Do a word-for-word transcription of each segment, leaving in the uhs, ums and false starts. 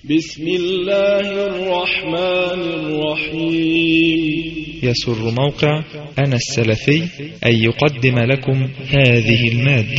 بسم الله الرحمن الرحيم. يسر موقع أنا السلفي أن يقدم لكم هذه المادة.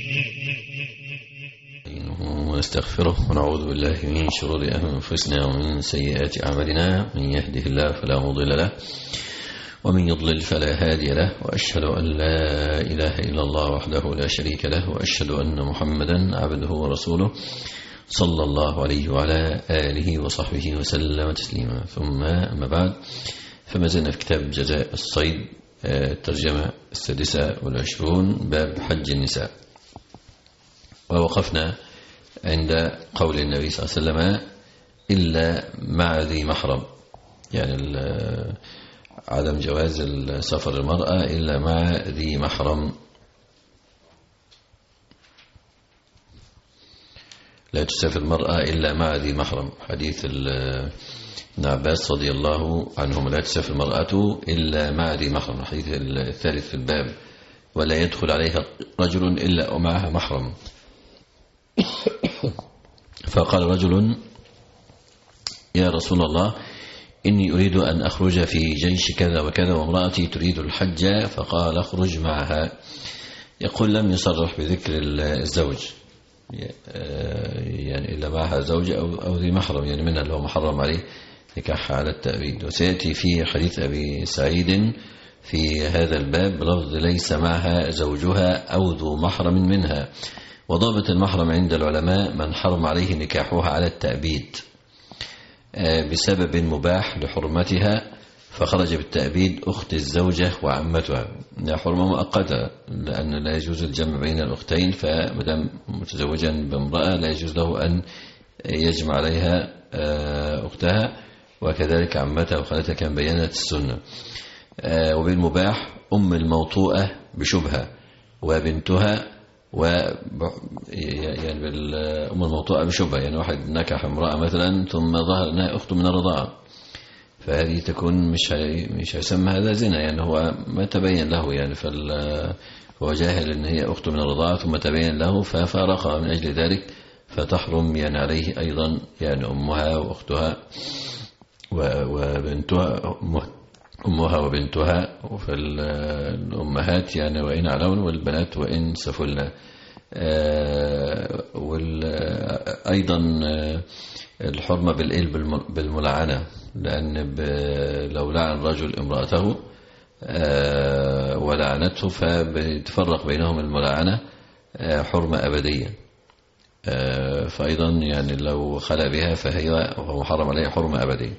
ونستغفره ونعوذ بالله من شرور أنفسنا ومن سيئات أعمالنا، من يهده الله فلا مضل له ومن يضلل فلا هادي له، وأشهد أن لا إله إلا الله وحده لا شريك له، وأشهد أن محمدا عبده ورسوله صلى الله عليه وعلى آله وصحبه وسلم تسليما. ثم أما بعد، فما زلنا في كتاب جزاء الصيد، الترجمة السادسة والعشرون، باب حج النساء. ووقفنا عند قول النبي صلى الله عليه وسلم إلا مع ذي محرم، يعني عدم جواز سفر المرأة إلا مع ذي محرم. لا تسافر المرأة إلا مع ذي محرم، حديث ابن عباس رضي الله عنهما: لا تسافر المرأة إلا مع ذي محرم. الحديث الثالث في الباب: ولا يدخل عليها رجل إلا ومعها محرم. فقال رجل: يا رسول الله، إني أريد أن أخرج في جيش كذا وكذا وامرأتي تريد الحج. فقال: اخرج معها. يقول: لم يصرح بذكر الزوج، يعني إلا معها زوج أو, أو ذي محرم، يعني منها اللي هو محرم عليه نكاح على التأبيد. وسيأتي في حديث أبي سعيد في هذا الباب بلفظ: ليس معها زوجها أو ذو محرم منها. وضابط المحرم عند العلماء من حرم عليه نكاحها على التأبيد بسبب مباح لحرمتها، فخرج بالتأبيد أخت الزوجة وعمتها. حرمة مؤقتة، لأن لا يجوز الجمع بين الأختين، فمدام متزوجا بامرأة لا يجوز له أن يجمع عليها أختها، وكذلك عمتها وخالتها كان بينت السنة. وبالمباح أم الموطوءة بشبهة وبنتها، و يعني أم الموطوءة بشبهة، يعني واحد نكح امرأة مثلا ثم ظهر أنها أخت من الرضاعة، فهذه تكون مش هي مش هيسمى هذا زنا، يعني هو ما تبين له، يعني فهو جاهل ان هي اخته من الرضاعه ثم تبين له ففارقها من اجل ذلك، فتحرم يعني عليه ايضا يعني امها واختها وبنتها، امها وبنتها، وفي الامهات يعني وان علون، والبنات وان سفلنا. وايضا الحرمه بالايه بالملعنه، لأن لو لعن رجل امرأته ولعنته فبتفرق بينهم الملعنة حرمة أبدية. فأيضا يعني لو خلى بها فهي وهو محرم عليه حرمة أبدية.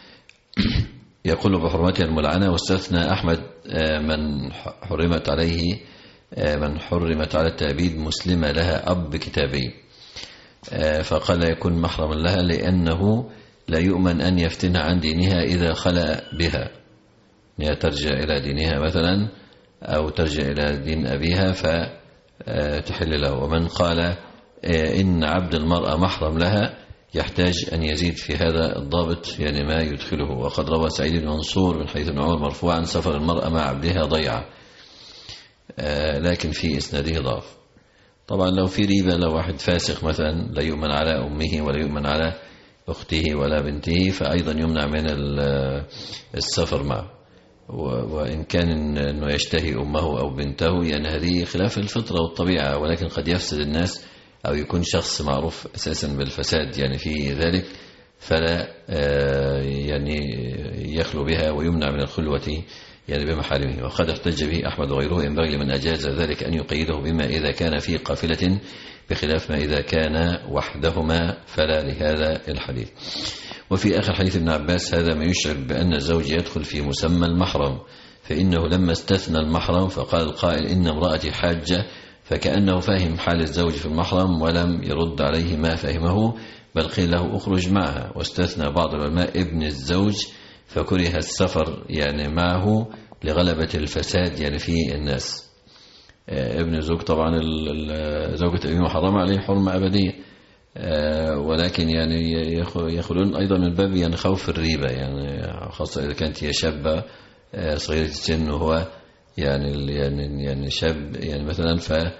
يقول بحرمتها الملعنة. واستثنى أحمد من حرمت عليه من حرمت على التأبيد مسلمة لها أب كتابي، فقال لا يكون محرما لها، لأنه لا يؤمن أن يفتنها عن دينها إذا خلأ بها، هي ترجع إلى دينها مثلا أو ترجع إلى دين أبيها فتحل له. ومن قال إن عبد المرأة محرم لها يحتاج أن يزيد في هذا الضابط يعني ما يدخله. وقد روى سعيد بن منصور من حديث ابن عمر مرفوعا: سفر المرأة مع عبدها ضيعة، لكن في إسناده ضعف. طبعا لو في ريبة، لو واحد فاسق مثلا لا يؤمن على أمه ولا يؤمن على أخته ولا بنته، فأيضا يمنع من السفر معه. وإن كان أنه يشتهي أمه أو بنته، يعني هذه خلاف الفطرة والطبيعة، ولكن قد يفسد الناس أو يكون شخص معروف أساسا بالفساد يعني في ذلك، فلا يعني يخلو بها ويمنع من الخلوة يعني بمحارمه. وقد احتج به أحمد وغيره: ينبغي لمن أجاز ذلك أن يقيده بما إذا كان في قافلة، بخلاف ما إذا كان وحدهما فلا لهذا الحديث. وفي آخر حديث ابن عباس هذا ما يشعر بأن الزوج يدخل في مسمى المحرم، فإنه لما استثنى المحرم فقال القائل: إن امرأتي حاجة، فكأنه فهم حال الزوج في المحرم ولم يرد عليه ما فهمه، بل قيل له اخرج معها. واستثنى بعض العلماء ابن الزوج، فكره السفر يعني معه لغلبة الفساد يعني في الناس. ابن الزوج طبعا زوجة أبيه محرمة عليه حرمة أبدية، ولكن يعني يخلون أيضا من باب يعني خوف الريبة، يعني خاصة إذا كانت هي شابة صغيرة السن وهو يعني يعني يعني شاب يعني مثلا، ف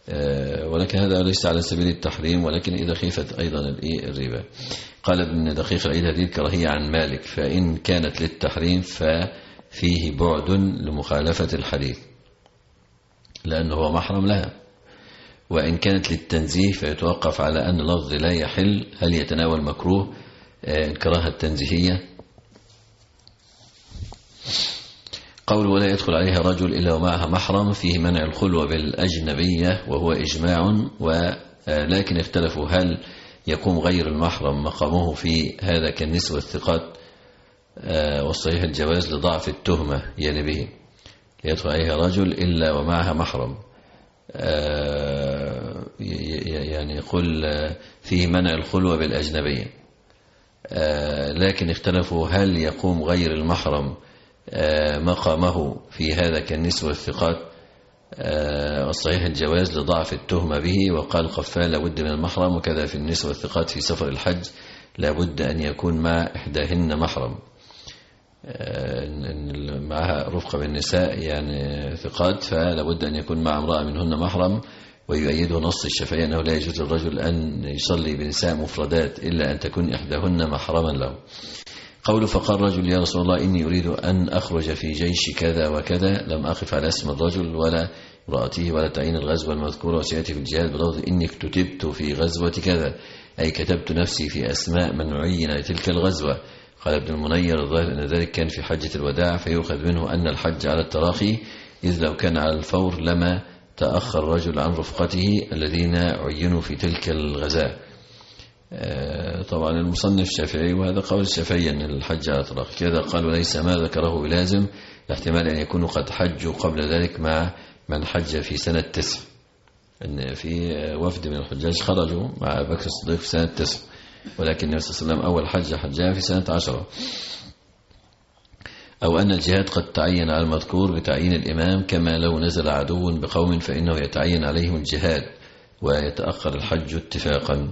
ولكن هذا ليس على سبيل التحريم، ولكن إذا خيفت أيضا الربا. قال ابن دقيق العيد هذه الكراهية عن مالك، فإن كانت للتحريم ففيه بعد لمخالفة الحديث لأنه هو محرم لها، وإن كانت للتنزيه فيتوقف على أن اللفظ لا يحل هل يتناول مكروه الكراهة التنزيهية. قول ولا يدخل عليها رجل إلا ومعها محرم فيه منع الخلوة بالأجنبية وهو إجماع، ولكن اختلفوا هل يقوم غير المحرم مقامه في هذا كالنسوة الثقات، والصحيح الجواز لضعف التهمة يعني به يدخل عليها رجل إلا ومعها محرم، يعني يقول فيه منع الخلوة بالأجنبية، لكن اختلفوا هل يقوم غير المحرم مقامه في هذا كالنسوة الثقات، والصحيح الجواز لضعف التهمة به. وقال قفال لابد من المحرم، وكذا في النسوة الثقات في سفر الحج لابد أن يكون مع إحداهن محرم، معها رفقة بالنساء يعني ثقات، فلابد أن يكون مع امرأة منهن محرم. ويؤيده نص الشافعي أنه لا يجوز للرجل أن يصلي بنساء مفردات إلا أن تكون إحداهن محرما له. قوله فقال رجل يا رسول الله إني أريد أن أخرج في جيش كذا وكذا، لم أقف على اسم الرجل ولا امرأته ولا تعيين الغزوة المذكورة، وسيأتي في الجهاد بلفظ إني كتبت في غزوة كذا، أي كتبت نفسي في أسماء من عين لتلك الغزوة. قال ابن المنير الظاهر أن ذلك كان في حجة الوداع، فيؤخذ منه أن الحج على التراخي، إذ لو كان على الفور لما تأخر الرجل عن رفقته الذين عينوا في تلك الغزاة. طبعا المصنف الشافعي، وهذا قول الشافعي أن الحج على التراخي كذا، قال وليس ما ذكره بلازم، لاحتمال أن يكونوا قد حجوا قبل ذلك مع من حج في سنة تسع، أن في وفد من الحجاج خرجوا مع أبي بكر الصديق في سنة تسع، ولكن النبي صلى الله عليه وسلم أول حجة حجها في سنة عشرة. أو أن الجهاد قد تعين على المذكور بتعيين الإمام، كما لو نزل عدو بقوم فإنه يتعين عليهم الجهاد ويتأخر الحج اتفاقا،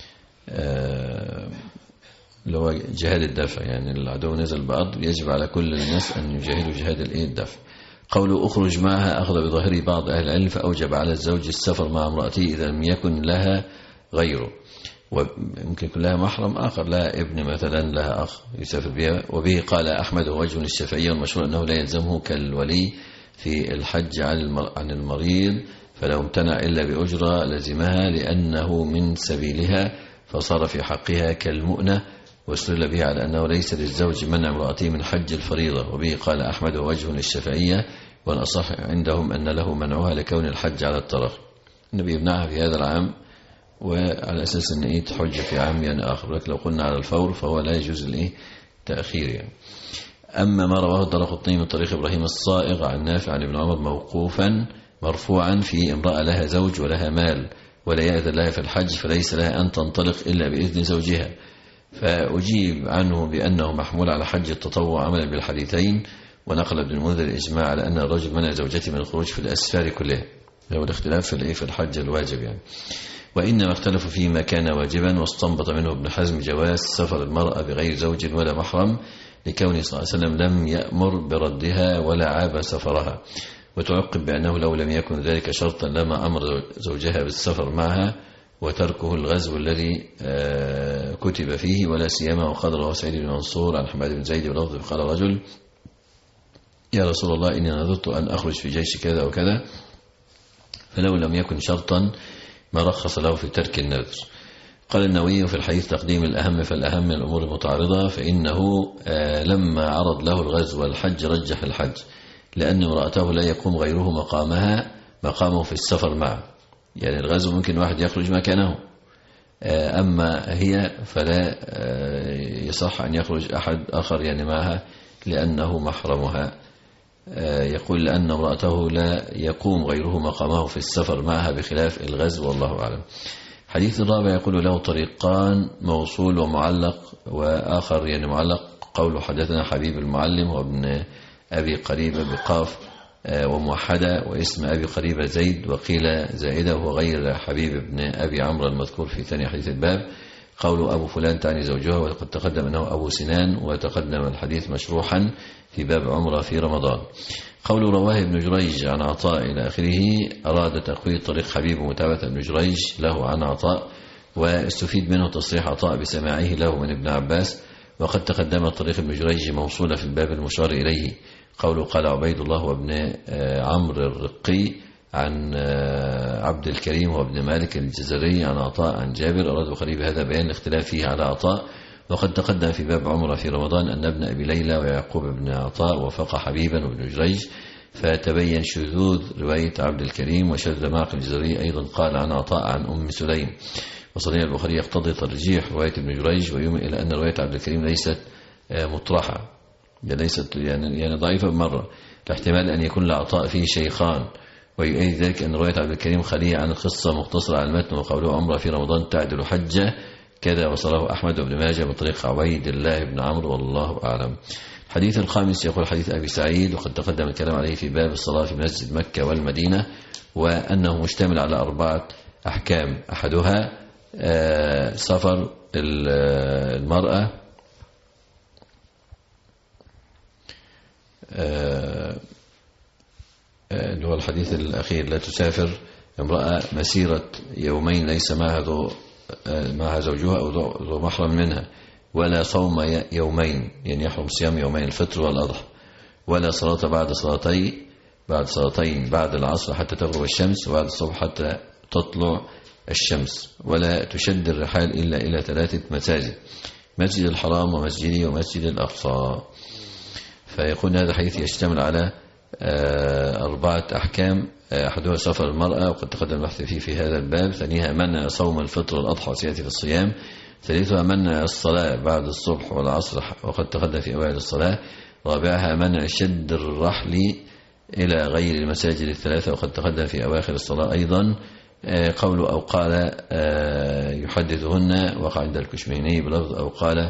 لو جهاد الدفع، يعني العدو نزل بأرض يجب على كل الناس أن يجاهدوا جهاد الدفع. قوله أخرج معها أخذ بظاهر بعض أهل العلم، فأوجب على الزوج السفر مع امرأته إذا لم يكن لها غيره، ويمكن يكون لها محرم آخر، لها ابن مثلا، لها أخ يسافر بها. وبه قال أحمد ووجه للشافعية، والمشهور أنه لا يلزمه كالولي في الحج عن المريض، فلو امتنع إلا بأجرة لزمها لأنه من سبيلها، فصار في حقها كالمؤنة، واستدل به على أنه ليس للزوج منع امرأته من حج الفريضة. وبه قال أحمد ووجه للشافعية، والأصح عندهم أن له منعها لكون الحج على التراخي، النبي يمنعها في هذا العام وعلى أساس أن إيه تحج في عام يعني آخر، لكن لو قلنا على الفور فهو لا يجوز الإيه تأخير يعني. أما ما رواه الدارقطني من طريق إبراهيم الصائغ عن نافع عن ابن عمر موقوفا مرفوعا في امرأة لها زوج ولها مال ولا يأذن لها في الحج، فليس لها أن تنطلق إلا بإذن زوجها، فأجيب عنه بأنه محمول على حج التطوع عملا بالحديثين. ونقل ابن المنذر الإجماع على أن الرجل منع زوجته من الخروج في الأسفار كلها، لو الاختلاف في في الحج الواجب يعني. وإنما اختلفوا فيما كان واجبا، واستنبط منه ابن حزم جواز سفر المرأة بغير زوج ولا محرم، لكونه صلى الله عليه وسلم لم يأمر بردها ولا عاب سفرها. وتعقب بأنه لو لم يكن ذلك شرطا لما أمر زوجها بالسفر معها وتركه الغزو الذي كتب فيه، ولا سيما وقد رواه سعيد بن منصور عن حماد بن زيد بلفظ قال رجل يا رسول الله إني نذرت أن أخرج في جيش كذا وكذا، فلو لم يكن شرطا ما رخص له في ترك النذر. قال النووي في الحديث تقديم الأهم فالأهم من الأمور المتعارضة، فإنه لما عرض له الغزو والحج رجح الحج، لأن امرأته لا يقوم غيره مقامها مقامه في السفر معه، يعني الغزو ممكن واحد يخرج مكانه، أما هي فلا يصح أن يخرج أحد آخر يعني معها لأنه محرمها. يقول لأن امرأته لا يقوم غيره مقامه في السفر معها بخلاف الغزو، والله أعلم. حديث الرابع يقول له طريقان موصول ومعلق، وآخر يعني معلق. قوله حدثنا حبيب المعلم وابن أبي قريبة بقاف وموحدة، واسم أبي قريبة زيد، وقيل زائدة وهو غير حبيب ابن أبي عمرو المذكور في ثاني حديث الباب. قوله أبو فلان تعني زوجها، وقد تقدم أنه أبو سنان، وتقدم الحديث مشروحا في باب عمرة في رمضان. قول رواه ابن جريج عن عطاء إلى آخره أراد تقوية طريق حبيب ومتابعة ابن جريج له عن عطاء، واستفيد منه تصريح عطاء بسماعه له من ابن عباس. وقد تقدم طريق ابن جريج موصولة في الباب المشار إليه. قوله قال عبيد الله وابن عمرو الرقي عن عبد الكريم وابن مالك الجزري عن عطاء عن جابر. أراد البخاري بهذا بيان الاختلاف فيه على عطاء. وقد تقدم في باب عمره في رمضان أن ابن أبي ليلى ويعقوب بن عطاء وفق حبيبا وابن جريج، فتبين شذوذ رواية عبد الكريم، وشذ معقل الجزري أيضا قال عن عطاء عن أم سليم. وصحيح البخاري يقتضي ترجيح رواية ابن جريج، ويومئ إلى أن رواية عبد الكريم ليست مطرحة، ليست يعني, يعني ضعيفة بمرة، لاحتمال أن يكون لعطاء فيه شيخان. ويؤيد ذلك أن رواية عبد الكريم خالية عن القصة مقتصرة على المتن، وقوله عمره في رمضان تعدل حجة، كذا وصله أحمد وابن ماجه من طريق عبيد الله بن عمرو والله أعلم. الحديث الخامس يقول حديث أبي سعيد، وقد تقدم الكلام عليه في باب الصلاة في مسجد مكة والمدينة، وأنه مشتمل على أربعة أحكام. أحدها سفر المرأة اللي هو الحديث الأخير، لا تسافر امرأة مسيرة يومين ليس معها معها زوجها أو ذو محرم منها، ولا صوم يومين يعني يحرم صيام يومين الفطر والأضحى، ولا صلاة بعد صلاتين بعد صلاتين بعد العصر حتى تغرب الشمس، وبعد الصبح حتى تطلع الشمس، ولا تشد الرحال إلا إلى ثلاثة مساجد: مسجد الحرام ومسجدي ومسجد الأقصى. فيكون هذا الحديث يشتمل على أربعة أحكام. أحدها سفر المرأة، وقد تقدم البحث فيه في هذا الباب. ثانيها منع صوم الفطر والأضحى وسيأتي في الصيام. ثالثها منع الصلاة بعد الصبح والعصر، وقد تقدم في أوائل الصلاة. رابعها منع شد الرحل إلى غير المساجد الثلاثة، وقد تقدم في أواخر الصلاة أيضا. قوله أو قال يحدثهن وقع عند الكشميني بلفظ أو قال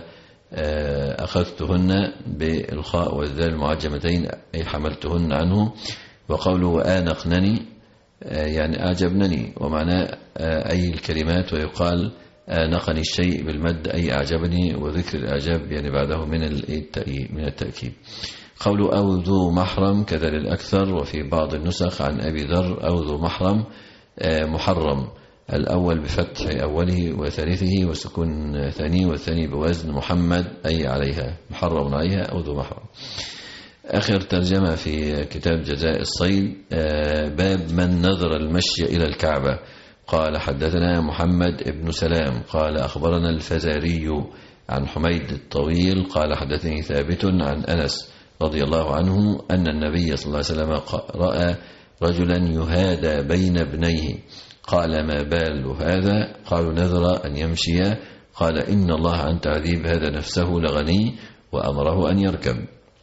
أخذتهن بالخاء والذال المعجمتين أي حملتهن عنه. وقوله وآنقنني يعني أعجبنني، ومعناه أي الكلمات، ويقال آنقني الشيء بالمد أي أعجبني، وذكر الإعجاب يعني بعده من من التأكيد. قوله أو ذو محرم كذا للأكثر، وفي بعض النسخ عن أبي ذر أو ذو محرم محرم، الأول بفتح أوله وثالثه وسكون ثانيه، والثاني بوزن محمد أي عليها، محرم عليها أو ذو محرم. آخر ترجمة في كتاب جزاء الصيد، باب من نذر المشي إلى الكعبة. قال حدثنا محمد بن سلام قال أخبرنا الفزاري عن حميد الطويل قال حدثني ثابت عن أنس رضي الله عنه أن النبي صلى الله عليه وسلم رأى رجلا يهادى بين ابنيه. قال ما بال هذا؟ قالوا نذر أن يمشي. قال إن الله عن تعذيب هذا نفسه لغني، وأمره أن يركب.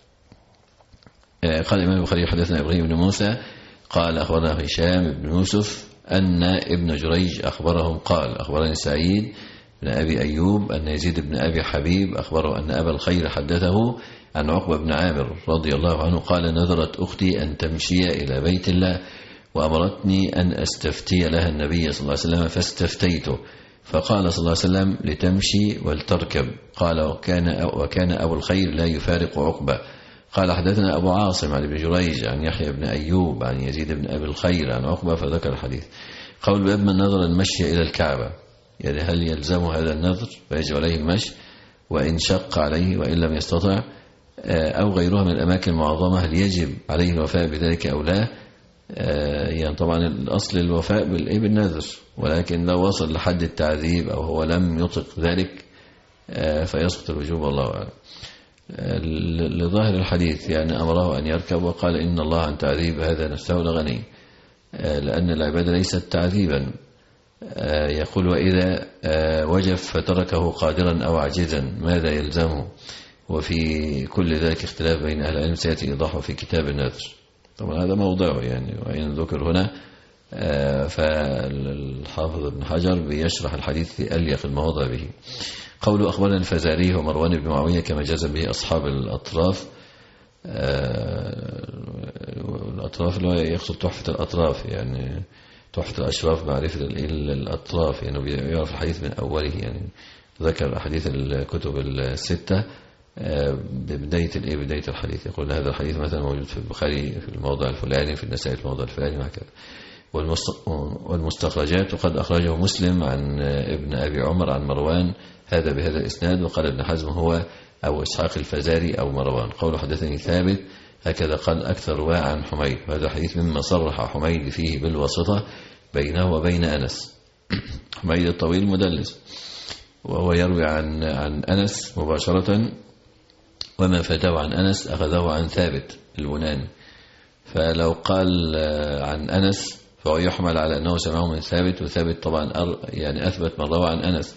قال الإمام البخاري حدثنا إبراهيم بن موسى قال أخبرنا هشام بن يوسف أن ابن جريج أخبرهم قال أخبرني سعيد بن أبي أيوب أن يزيد بن أبي حبيب أخبره أن أبا الخير حدثه عن عقبة بن عامر رضي الله عنه قال نذرت أختي أن تمشي إلى بيت الله، وأمرتني أن أستفتي لها النبي صلى الله عليه وسلم فاستفتيته، فقال صلى الله عليه وسلم لتمشي ولتركب. قال وكان, وكان أبو الخير لا يفارق عقبة. قال حدثنا أبو عاصم عن ابن جريج عن يحيى بن أيوب عن يزيد بن أبي الخير عن عقبة فذكر الحديث. قول باب من نذر المشي إلى الكعبة، يعني هل يلزم هذا النذر فيجب عليه المشي وإن شق عليه وإن لم يستطع، أو غيرها من الأماكن المعظمة هل يجب عليه الوفاء بذلك أو لا؟ يعني طبعا الأصل الوفاء بالنذر، ولكن لو وصل لحد التعذيب أو هو لم يطق ذلك فيسقط الوجوب والله أعلم. لظاهر الحديث يعني أمره أن يركب، وقال إن الله عن تعذيب هذا نفسه لغني، لأن العبادة ليست تعذيبا. يقول وإذا وجف فتركه قادرا أو عاجزا ماذا يلزمه؟ وفي كل ذلك اختلاف بين أهل العلم سيأتي إيضاحه في كتاب النذر. طبعا هذا موضعه يعني، وإن ذكر هنا فالحافظ ابن حجر بيشرح الحديث في أليق المواضع به. قوله أخبرنا الفزاري ومروان بن معاوية كما جزم به أصحاب الأطراف. الأطراف اللي هو يقصد تحفة الأطراف، يعني تحفة الأشراف معرفة الأطراف، يعني يعرف الحديث من أوله، يعني ذكر أحاديث الكتب الستة ببداية الإيه بداية الحديث، يقول هذا الحديث مثلا موجود في البخاري في الموضع الفلاني، في النسائي في الموضع الفلاني وهكذا. والمستخرجات وقد أخرجه مسلم عن ابن أبي عمر عن مروان هذا بهذا الإسناد. وقال ابن حزم هو أو إسحاق الفزاري أو مروان. قوله حدثني ثابت هكذا قال أكثر رواة عن حميد. وهذا الحديث مما صرح حميد فيه بالواسطة بينه وبين أنس. حميد الطويل مدلس، وهو يروي عن عن أنس مباشرة، وما فاته عن أنس أخذه عن ثابت البناني. فلو قال عن أنس فهو يحمل على أنه سمعه من ثابت، وثابت طبعا يعني أثبت من روى عن أنس،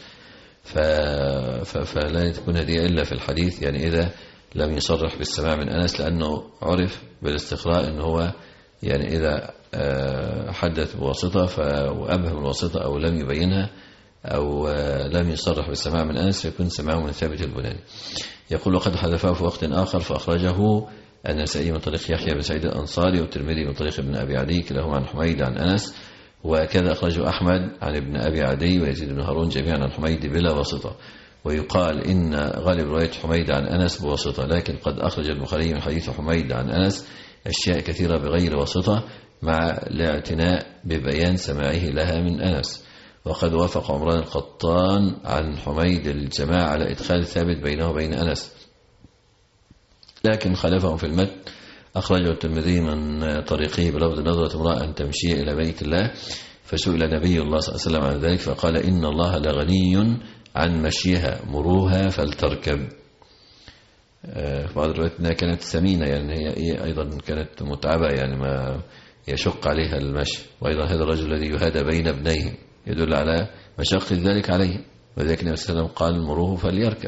فلا تكون هذه إلا في الحديث يعني إذا لم يصرح بالسماع من أنس، لأنه عرف بالاستقراء أنه هو يعني إذا حدث بواسطة وأبهم الواسطة أو لم يبينها أو لم يصرح بالسماع من أنس فيكون سماعه من ثابت البناني. يقول وقد حذفه في وقت آخر فأخرجه النسائي من طريق يحيى بن سعيد الأنصاري، والترمذي من طريق ابن أبي عدي كلاهما عن حميد عن أنس، وكذا أخرجه أحمد عن ابن أبي عدي ويزيد بن هارون جميعا عن حميد بلا واسطة. ويقال إن غالب رواية حميد عن أنس بواسطة، لكن قد أخرج البخاري من حديث حميد عن أنس أشياء كثيرة بغير واسطة مع الاعتناء ببيان سماعه لها من أنس. وقد وافق عمران القطان عن حميد الجماعة على إدخال ثابت بينه وبين أنس، لكن خالفهم في المتن. أخرجه الترمذي من طريقه بلفظ نظرة امرأة أن تمشي إلى بيت الله، فسئل نبي الله صلى الله عليه وسلم عن ذلك فقال إن الله لغني عن مشيها مروها فلتركب. في بعض الروايات أنها كانت سمينة، يعني هي أيضا كانت متعبة، يعني ما يشق عليها المشي. وأيضا هذا الرجل الذي يهادى بين ابنيه يدل على مشقة ذلك عليه، وذلك النبي صلى الله عليه وسلم قال مروه فليركب.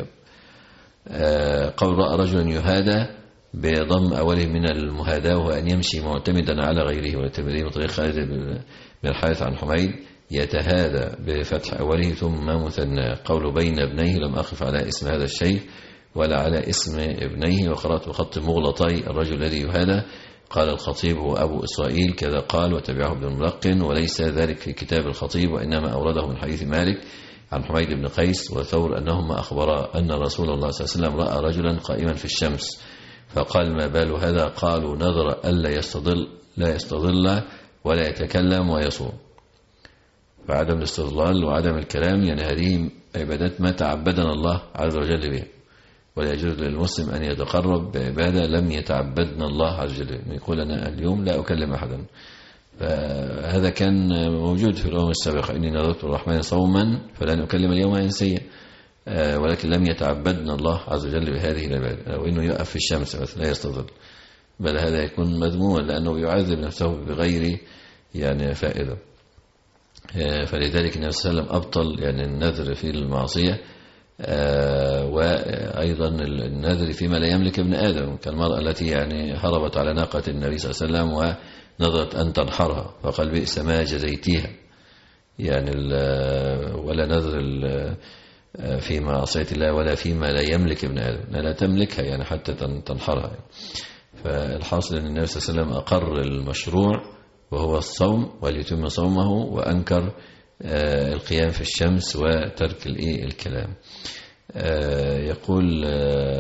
قول رأى رجلا يهادى بضم أوله من المهاداة وهو أن يمشي معتمدا على غيره. والترمذي من طريق خالد بن الحارث عن حميد يتهادى بفتح أوله ثم مثنى. قول بين ابنيه لم أقف على اسم هذا الشيخ ولا على اسم ابنيه، وقرأت بخط مغلطي الرجل الذي يهادى. قال الخطيب وأبو إسرائيل كذا قال، وتبعه ابن الملقن، وليس ذلك في كتاب الخطيب، وإنما أورده من حديث مالك عن حميد بن قيس وثور أنهما أخبرا أن رسول الله صلى الله عليه وسلم رأى رجلا قائما في الشمس فقال ما بال هذا؟ قالوا نظر ألا يستظل لا يستظل ولا يتكلم ويصوم. فعدم الاستظلال وعدم الكلام يعني هذه عبادات ما تعبدنا الله عز وجل بها، ولا يجوز للمسلم أن يتقرب بعبادة لم يتعبدنا الله عز وجل. يقول أنا اليوم لا أكلم أحدا، فهذا كان موجود في الأمم السابقة، إني نذرت الرحمن صوما فلن أكلم اليوم إنسيا، ولكن لم يتعبدنا الله عز وجل بهذه العبادة. لو إنه يقف في الشمس مثلا لا يستظل، بل هذا يكون مذموما لأنه يعذب نفسه بغير يعني فائدة. فلذلك النبي صلى الله عليه وسلم أبطل يعني النذر في المعصية، وأيضا النذر فيما لا يملك ابن آدم، كالمرأة التي يعني هربت على ناقة النبي صلى الله عليه وسلم ونذرت أن تنحرها فقال بئس ما جزيتيها، يعني ولا نذر في معصية الله ولا فيما لا يملك ابن آدم، لا تملكها يعني حتى تنحرها. فالحاصل أن النبي صلى الله عليه وسلم أقر المشروع وهو الصوم وليتم صومه، وأنكر القيام في الشمس وترك الكلام. يقول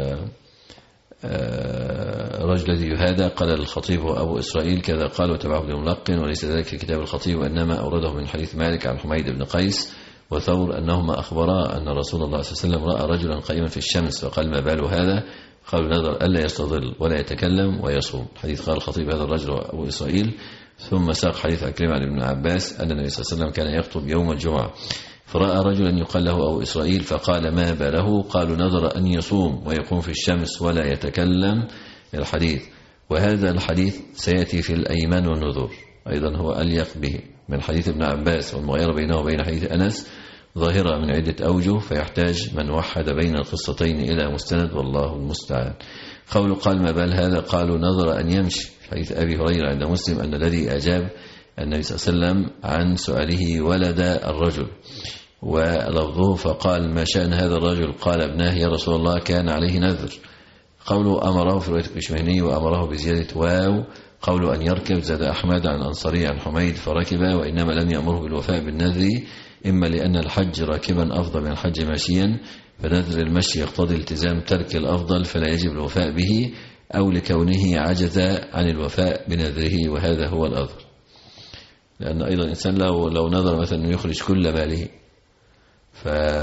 رجل الذي يهادى قال الخطيب وأبو إسرائيل كذا قال، وتبعه ابن ملقن، وليس ذلك في كتاب الخطيب، وإنما أورده من حديث مالك عن حميد بن قيس وثور أنهما أخبرا أن رسول الله صلى الله عليه وسلم رأى رجلا قائما في الشمس فقال ما بال هذا؟ قالوا نذر ألا يستظل ولا يتكلم ويصوم. حديث قال الخطيب هذا الرجل وأبو إسرائيل. ثم ساق حديث عكرمة عن ابن عباس أن النبي صلى الله عليه وسلم كان يخطب يوم الجمعة فرأى رجلا يقال له أبو إسرائيل فقال ما باله؟ قالوا نذر أن يصوم ويقوم في الشمس ولا يتكلم. الحديث وهذا الحديث سيأتي في الأيمان والنذور أيضا هو أليق به من حديث ابن عباس، والمغايرة بينه وبين حديث أنس ظاهرة من عدة أوجه، فيحتاج من وحد بين القصتين إلى مستند والله المستعان. قول قال ما بال هذا؟ قالوا نظر أن يمشي. حديث أبي هريرة عند مسلم أن الذي أجاب النبي صلى الله عليه وسلم عن سؤاله ولد الرجل، ولفظه فقال ما شأن هذا الرجل؟ قال ابناه يا رسول الله كان عليه نذر. قوله أمره في رواية الكشمهني وأمره بزيادة واو. قوله أن يركب زاد أحمد عن أنصاري عن حميد فركب، وإنما لم يأمره بالوفاء بالنذر إما لأن الحج راكبا أفضل من الحج ماشيا، فنذر المشي يقتضي التزام ترك الأفضل فلا يجب الوفاء به، أو لكونه عجز عن الوفاء بنذره، وهذا هو الأظهر. لأن أيضا الإنسان لو لو نذر مثلا أنه يخرج كل ماله، ف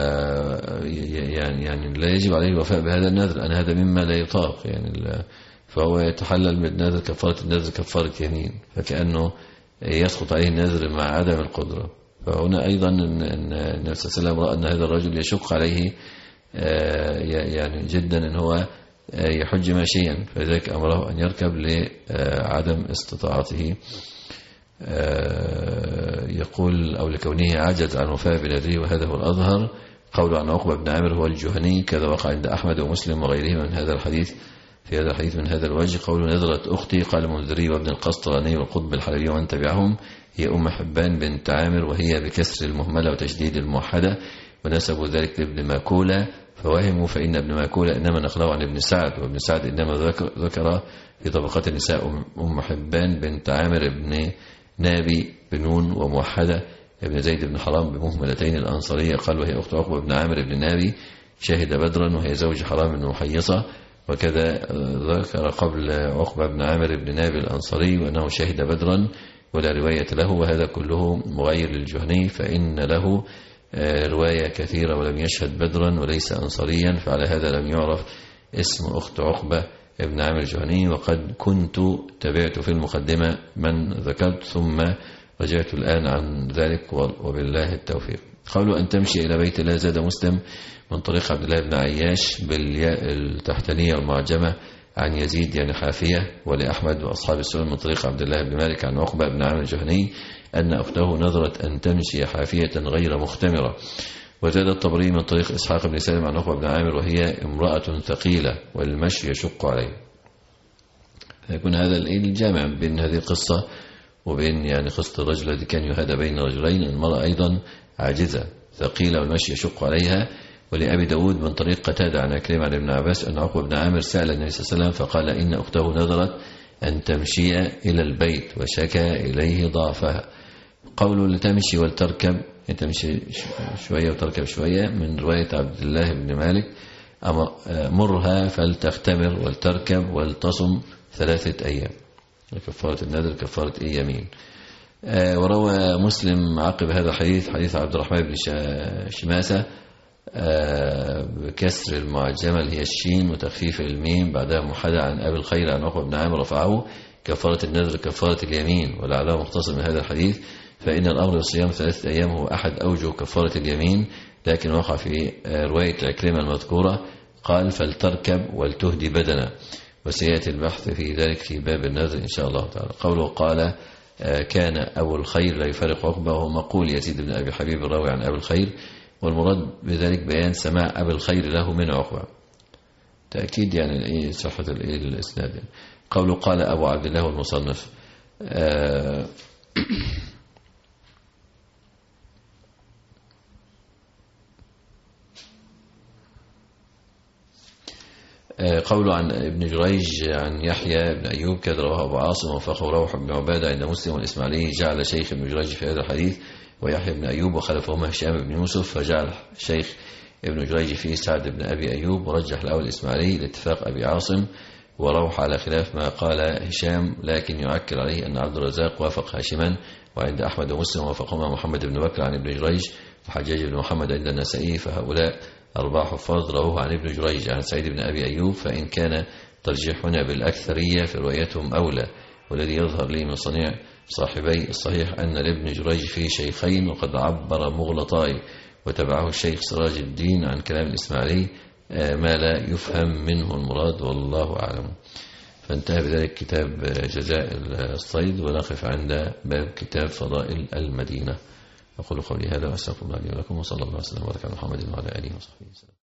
يعني يعني لا يجب عليه الوفاء بهذا النذر، لأن هذا مما لا يطاق يعني، فهو يتحلل من النذر كفارة النذر كفارة يمين، فكأنه يسقط عليه النذر مع عدم القدرة. فهنا أيضا النبي صلى الله عليه وسلم رأى أن هذا الرجل يشق عليه يعني جدا أن هو يحج ماشيا، فذلك أمره أن يركب لعدم استطاعته. يقول أو لكونه عجز عن وفاء بنذره، وهذا هو الأظهر. قول عن عقبة بن عامر هو الجهني، كذا وقع عند أحمد ومسلم وغيرهم من هذا الحديث في هذا الحديث من هذا الوجه. قول نذرت أختي، قال المنذري وابن القسطلاني والقطب الحلبي ومن تبعهم، هي أم حبان بنت عامر، وهي بكسر المهملة وتشديد الموحدة، ونسبوا ذلك لابن ماكولة فوهموا، فإن ابن ماكولة إنما نقله عن ابن سعد، وابن سعد إنما ذكر في طبقات النساء أم حبان بنت عامر ابن نابي بنون وموحدة ابن زيد بن حرام بمهملتين الأنصارية. قال وهي أخت عقبة بن عامر بن نابي شهد بدرا، وهي زوج حرام بن محيصة. وكذا ذكر قبل عقبة بن عامر بن نابي الأنصاري وأنه شهد بدرا ولا رواية له، وهذا كله مغير للجهني، فإن له رواية كثيرة ولم يشهد بدرا وليس أنصاريا، فعلى هذا لم يعرف اسم أخت عقبة ابن عامر الجهني. وقد كنت تابعت في المقدمة من ذكرت، ثم رجعت الآن عن ذلك، وبالله التوفيق. قالوا أن تمشي إلى بيت الله، زاد مسلم من طريق عبد الله بن عياش بالياء التحتانية والمعجمة عن يزيد يعني حافية، ولأحمد وأصحاب السنن من طريق عبد الله بن مالك عن عقبة بن عامر الجهني أن أخته نذرت أن تمشي حافية غير مختمرة. وزاد الطبري من طريق إسحاق بن سالم عن عقبة بن عامر وهي امرأة ثقيلة والمشي يشق عليه. فيكون هذا الجامع بين هذه القصة وبين يعني قصة الرجل الذي كان يهدى بين رجلين، المرأة أيضا عاجزة ثقيلة والمشي يشق عليها. ولأبي داود من طريق قتادة عن عكرمة عن ابن عباس أن عقبة بن عامر سأل النبي صلى الله عليه وسلم فقال إن أخته نذرت أن تمشي إلى البيت وشكى إليه ضعفها. قوله لتمشي ولتركب، تمشي شوية وتركب شوية، من رواية عبد الله بن مالك مرها فلتختمر ولتركب ولتصم ثلاثة أيام، كفارة النذر كفارة إيه يمين. وروى مسلم عقب هذا الحديث حديث عبد الرحمن بن شماسة بكسر المعجمة اللي هي الشين وتخفيف الميم بعدها محدى عن أبي الخير عن عقبة بن عامر رفعه كفارة النذر كفارة اليمين، ولعله مختصر من هذا الحديث، فإن الأمر بالصيام ثلاثة أيام هو أحد أوجه كفارة اليمين، لكن وقع في رواية عكرمة المذكورة قال فلتركب ولتهدي بدنا، وسيأتي البحث في ذلك في باب النذر إن شاء الله تعالى. قوله قال كان أبو الخير لا يفارق عقبة، وهو مقول يزيد بن أبي حبيب الراوي عن أبي الخير، والمراد بذلك بيان سماع أبي الخير له من عقبة، تأكيد يعني إيه صحة الإسناد. قوله قال أبو عبد الله والمصنف آه قوله عن ابن جريج عن يحيى بن أيوب كذا رواه أبو عاصم وفقه روح بن عبادة عند مسلم والإسماعيلي، جعل شيخ ابن جريج في هذا الحديث ويحيى بن أيوب، وخلفهما هشام بن يوسف، فجعل شيخ ابن جريج فيه سعد بن أبي أيوب، ورجح الأول الإسماعيلي لاتفاق أبي عاصم، وروح على خلاف ما قال هشام، لكن يعكر عليه أن عبد الرزاق وافق هاشما، وعند أحمد ومسلم وافقهما محمد بن بكر عن ابن جريج وحجاج بن محمد عند النسائي، فهؤلاء أربع حفاظ رواه عن ابن جريج عن سعيد بن أبي أيوب، فإن كان ترجيحنا بالأكثرية في روايتهم أولى، والذي يظهر لي من صنيع صاحبي الصحيح أن لابن جريج فيه شيخين، وقد عبر مغلطاي وتبعه الشيخ سراج الدين عن كلام الإسماعيلي ما لا يفهم منه المراد، والله أعلم. فانتهى بذلك كتاب جزاء الصيد، ونقف عند باب كتاب فضائل المدينة. أقول قولي هذا وأستغفر الله لي ولكم، وصلى الله وسلم وبارك على محمد وعلى آله وصحبه وسلم.